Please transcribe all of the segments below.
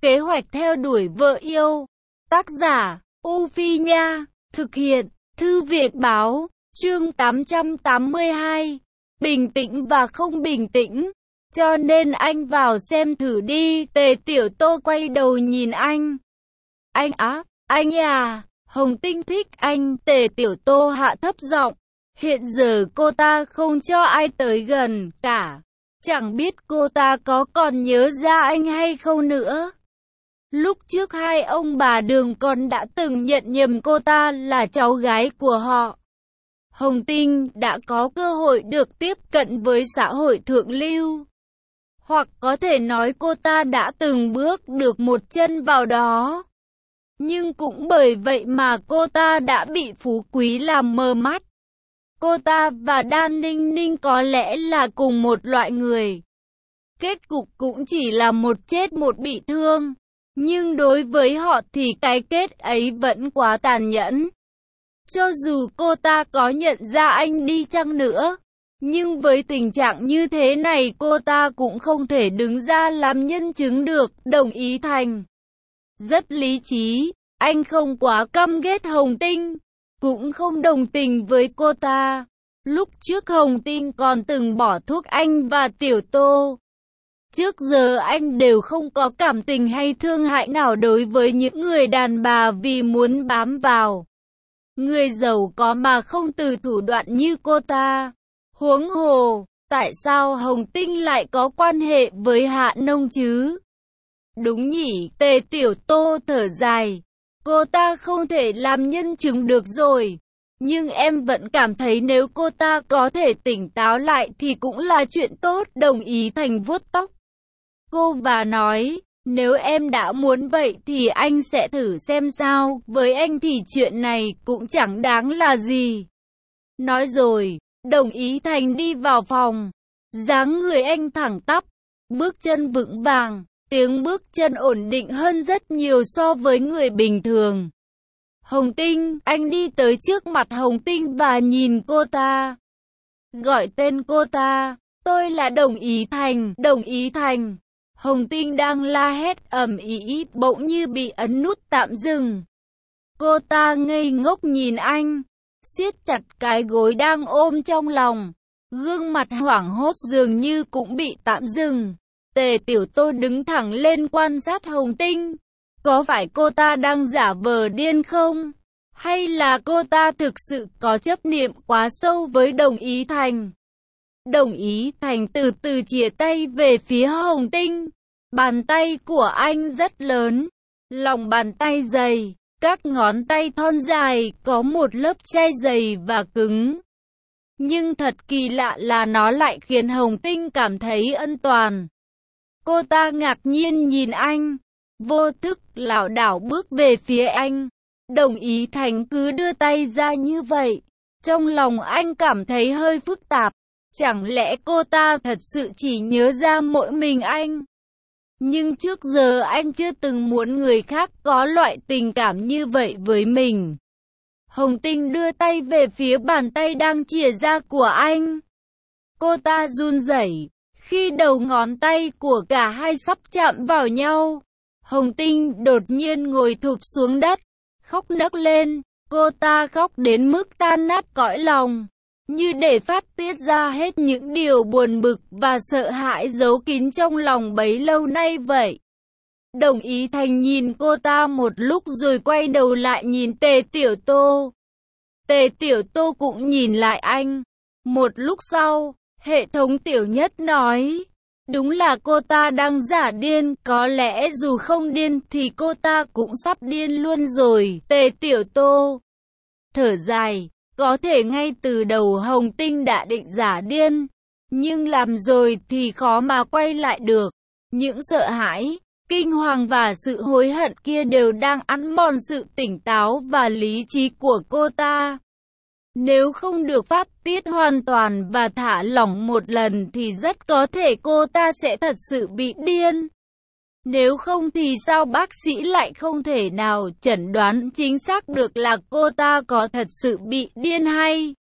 Kế hoạch theo đuổi vợ yêu. Tác giả, U Phi Nha. Thực hiện, Thư viện Báo. Chương 882. Bình tĩnh và không bình tĩnh. Cho nên anh vào xem thử đi. Tề Tiểu Tô quay đầu nhìn anh. Anh á, anh à, Hồng Tinh thích anh. Tề Tiểu Tô hạ thấp giọng. Hiện giờ cô ta không cho ai tới gần cả. Chẳng biết cô ta có còn nhớ ra anh hay không nữa. Lúc trước hai ông bà Đường còn đã từng nhận nhầm cô ta là cháu gái của họ. Hồng Tinh đã có cơ hội được tiếp cận với xã hội thượng lưu. Hoặc có thể nói cô ta đã từng bước được một chân vào đó. Nhưng cũng bởi vậy mà cô ta đã bị phú quý làm mờ mắt. Cô ta và Đan Ninh Ninh có lẽ là cùng một loại người. Kết cục cũng chỉ là một chết một bị thương. Nhưng đối với họ thì cái kết ấy vẫn quá tàn nhẫn. Cho dù cô ta có nhận ra anh đi chăng nữa, nhưng với tình trạng như thế này cô ta cũng không thể đứng ra làm nhân chứng được. Đồng ý Thành rất lý trí, anh không quá căm ghét Hồng Tinh, cũng không đồng tình với cô ta. Lúc trước Hồng Tinh còn từng bỏ thuốc anh và Tiểu Tô. Trước giờ anh đều không có cảm tình hay thương hại nào đối với những người đàn bà vì muốn bám vào người giàu có mà không từ thủ đoạn như cô ta. Huống hồ, tại sao Hồng Tinh lại có quan hệ với Hạ Nông chứ? Đúng nhỉ, Tề Tiểu Tô thở dài. Cô ta không thể làm nhân chứng được rồi. Nhưng em vẫn cảm thấy nếu cô ta có thể tỉnh táo lại thì cũng là chuyện tốt. Đồng ý Thành vuốt tóc cô và nói, nếu em đã muốn vậy thì anh sẽ thử xem sao. Với anh thì chuyện này cũng chẳng đáng là gì. Nói rồi, đồng ý Thành đi vào phòng. Dáng người anh thẳng tắp, bước chân vững vàng, tiếng bước chân ổn định hơn rất nhiều so với người bình thường. Hồng Tinh, anh đi tới trước mặt Hồng Tinh và nhìn cô ta. Gọi tên cô ta, tôi là Đồng Ý Thành, Đồng Ý Thành. Hồng Tinh đang la hét ầm ĩ, bỗng như bị ấn nút tạm dừng. Cô ta ngây ngốc nhìn anh, siết chặt cái gối đang ôm trong lòng. Gương mặt hoảng hốt dường như cũng bị tạm dừng. Tề Tiểu Tô đứng thẳng lên quan sát Hồng Tinh. Có phải cô ta đang giả vờ điên không? Hay là cô ta thực sự có chấp niệm quá sâu với Đồng Ý Thành? Đồng Ý Thành từ từ chìa tay về phía Hồng Tinh. Bàn tay của anh rất lớn, lòng bàn tay dày, các ngón tay thon dài, có một lớp chai dày và cứng. Nhưng thật kỳ lạ là nó lại khiến Hồng Tinh cảm thấy an toàn. Cô ta ngạc nhiên nhìn anh, vô thức lảo đảo bước về phía anh. Đồng Ý Thành cứ đưa tay ra như vậy. Trong lòng anh cảm thấy hơi phức tạp. Chẳng lẽ cô ta thật sự chỉ nhớ ra mỗi mình anh? Nhưng trước giờ anh chưa từng muốn người khác có loại tình cảm như vậy với mình. Hồng Tinh đưa tay về phía bàn tay đang chìa ra của anh. Cô ta run rẩy khi đầu ngón tay của cả hai sắp chạm vào nhau. Hồng Tinh đột nhiên ngồi thụp xuống đất, khóc nấc lên. Cô ta khóc đến mức tan nát cõi lòng, như để phát tiết ra hết những điều buồn bực và sợ hãi giấu kín trong lòng bấy lâu nay vậy. Đồng Ý Thành nhìn cô ta một lúc rồi quay đầu lại nhìn Tề Tiểu Tô. Tề Tiểu Tô cũng nhìn lại anh. Một lúc sau, hệ thống Tiểu Nhất nói, đúng là cô ta đang giả điên, có lẽ dù không điên thì cô ta cũng sắp điên luôn rồi. Tề Tiểu Tô thở dài. Có thể ngay từ đầu Hồng Tinh đã định giả điên, nhưng làm rồi thì khó mà quay lại được. Những sợ hãi, kinh hoàng và sự hối hận kia đều đang ăn mòn sự tỉnh táo và lý trí của cô ta. Nếu không được phát tiết hoàn toàn và thả lỏng một lần thì rất có thể cô ta sẽ thật sự bị điên. Nếu không thì sao bác sĩ lại không thể nào chẩn đoán chính xác được là cô ta có thật sự bị điên hay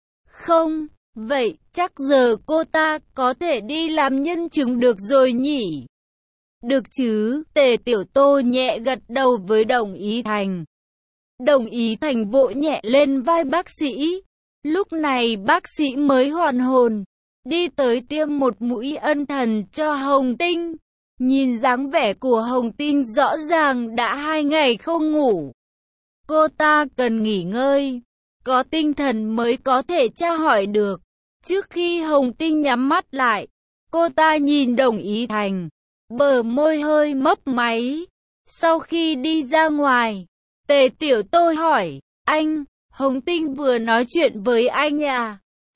không? Vậy chắc giờ cô ta có thể đi làm nhân chứng được rồi nhỉ? Được chứ, Tề Tiểu Tô nhẹ gật đầu với Đồng Ý Thành. Đồng Ý Thành vỗ nhẹ lên vai bác sĩ. Lúc này bác sĩ mới hoàn hồn, đi tới tiêm một mũi ân thần cho Hồng Tinh. Nhìn dáng vẻ của Hồng Tinh rõ ràng đã 2 ngày không ngủ. Cô ta cần nghỉ ngơi, có tinh thần mới có thể tra hỏi được. Trước khi Hồng Tinh nhắm mắt lại, cô ta nhìn Đồng Ý Thành, bờ môi hơi mấp máy. Sau khi đi ra ngoài, Tề Tiểu Tô hỏi, anh, Hồng Tinh vừa nói chuyện với anh à?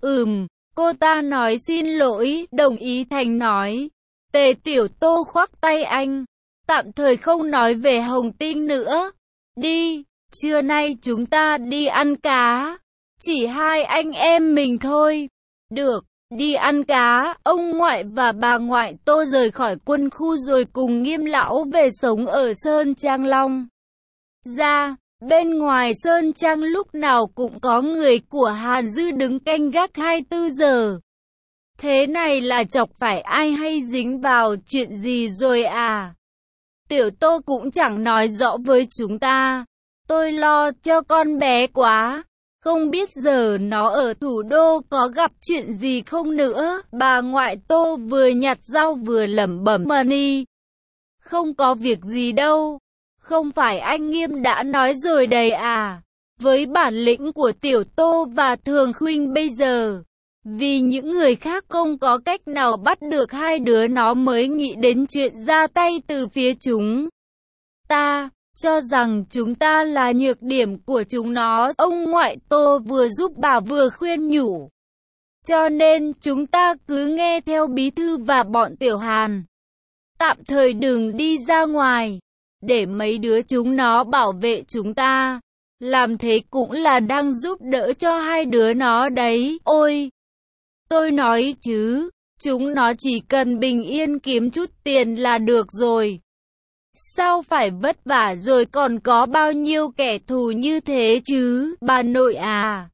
Cô ta nói xin lỗi, Đồng Ý Thành nói. Tề Tiểu Tô khoác tay anh, tạm thời không nói về Hồng Tinh nữa. Đi, trưa nay chúng ta đi ăn cá, chỉ 2 anh em mình thôi. Được, đi ăn cá. Ông ngoại và bà ngoại Tô rời khỏi quân khu rồi cùng Nghiêm lão về sống ở Sơn Trang Long. Ra, bên ngoài Sơn Trang lúc nào cũng có người của Hàn Dư đứng canh gác 24 giờ. Thế này là chọc phải ai hay dính vào chuyện gì rồi à? Tiểu Tô cũng chẳng nói rõ với chúng ta. Tôi lo cho con bé quá. Không biết giờ nó ở thủ đô có gặp chuyện gì không nữa. Bà ngoại Tô vừa nhặt rau vừa lẩm bẩm Mani. Không có việc gì đâu. Không phải anh Nghiêm đã nói rồi đấy à? Với bản lĩnh của Tiểu Tô và Thường Khuynh bây giờ, vì những người khác không có cách nào bắt được hai đứa nó mới nghĩ đến chuyện ra tay từ phía chúng ta. Cho rằng chúng ta là nhược điểm của chúng nó. Ông ngoại Tô vừa giúp bà vừa khuyên nhủ. Cho nên chúng ta cứ nghe theo bí thư và bọn Tiểu Hàn. Tạm thời đừng đi ra ngoài, để mấy đứa chúng nó bảo vệ chúng ta. Làm thế cũng là đang giúp đỡ cho hai đứa nó đấy. Ôi, tôi nói chứ, chúng nó chỉ cần bình yên kiếm chút tiền là được rồi. Sao phải vất vả rồi còn có bao nhiêu kẻ thù như thế chứ, bà nội à?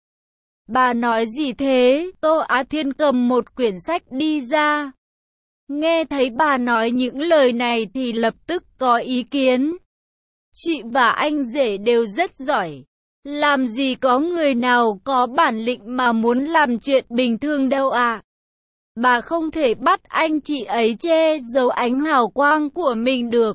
Bà nói gì thế? Tô Á Thiên cầm một quyển sách đi ra. Nghe thấy bà nói những lời này thì lập tức có ý kiến. Chị và anh rể đều rất giỏi. Làm gì có người nào có bản lĩnh mà muốn làm chuyện bình thường đâu à? Bà không thể bắt anh chị ấy che giấu ánh hào quang của mình được.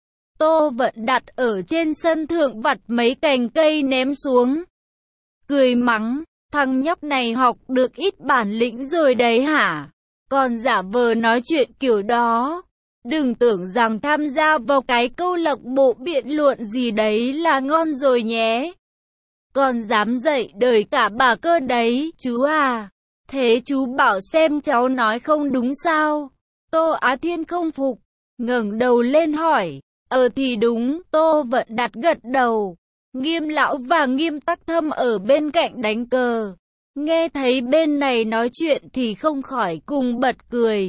Tô Vận đặt ở trên sân thượng vặt mấy cành cây ném xuống. Cười mắng, thằng nhóc này học được ít bản lĩnh rồi đấy hả? Còn giả vờ nói chuyện kiểu đó. Đừng tưởng rằng tham gia vào cái câu lạc bộ biện luận gì đấy là ngon rồi nhé. Còn dám dạy đời cả bà cơ đấy, chú à. Thế chú bảo xem cháu nói không đúng sao? Tô Á Thiên không phục, ngẩng đầu lên hỏi. Thì đúng, Tô Vận đặt gật đầu. Nghiêm lão và Nghiêm Tắc Thâm ở bên cạnh đánh cờ. Nghe thấy bên này nói chuyện thì không khỏi cùng bật cười.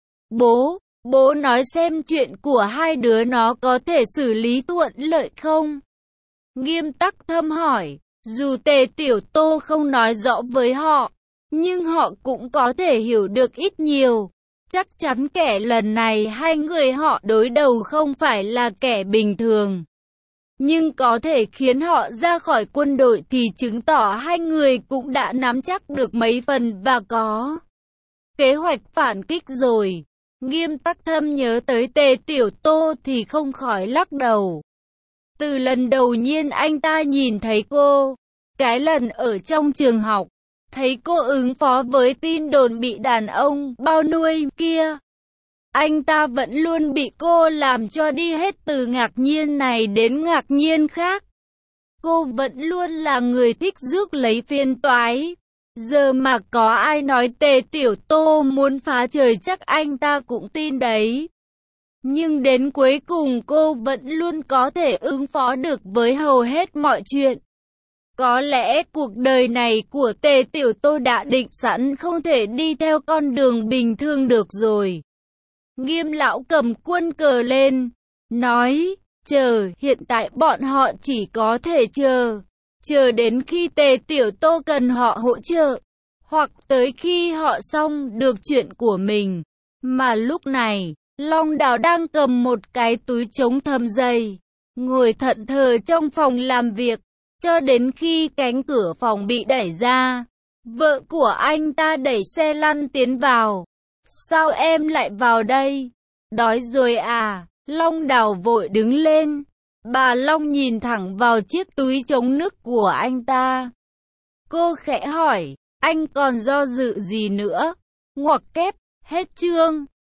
Bố nói xem chuyện của hai đứa nó có thể xử lý thuận lợi không? Nghiêm Tắc Thâm hỏi. Dù Tề Tiểu Tô không nói rõ với họ, nhưng họ cũng có thể hiểu được ít nhiều. Chắc chắn kẻ lần này hai người họ đối đầu không phải là kẻ bình thường. Nhưng có thể khiến họ ra khỏi quân đội thì chứng tỏ hai người cũng đã nắm chắc được mấy phần và có kế hoạch phản kích rồi. Nghiêm Tắc Thâm nhớ tới Tề Tiểu Tô thì không khỏi lắc đầu. Từ lần đầu nhiên anh ta nhìn thấy cô, cái lần ở trong trường học, thấy cô ứng phó với tin đồn bị đàn ông bao nuôi kia, anh ta vẫn luôn bị cô làm cho đi hết từ ngạc nhiên này đến ngạc nhiên khác. Cô vẫn luôn là người thích rước lấy phiền toái. Giờ mà có ai nói Tề Tiểu Tô muốn phá trời chắc anh ta cũng tin đấy. Nhưng đến cuối cùng cô vẫn luôn có thể ứng phó được với hầu hết mọi chuyện. Có lẽ cuộc đời này của Tề Tiểu Tô đã định sẵn không thể đi theo con đường bình thường được rồi. Nghiêm lão cầm quân cờ lên, nói, hiện tại bọn họ chỉ có thể chờ đến khi Tề Tiểu Tô cần họ hỗ trợ, hoặc tới khi họ xong được chuyện của mình. Mà lúc này, Long Đào đang cầm một cái túi chống thầm dày, ngồi thẫn thờ trong phòng làm việc, cho đến khi cánh cửa phòng bị đẩy ra. Vợ của anh ta đẩy xe lăn tiến vào. Sao em lại vào đây? Đói rồi à? Long Đào vội đứng lên. Bà Long nhìn thẳng vào chiếc túi chống nước của anh ta. Cô khẽ hỏi, anh còn do dự gì nữa? Ngoặc kép, hết chương.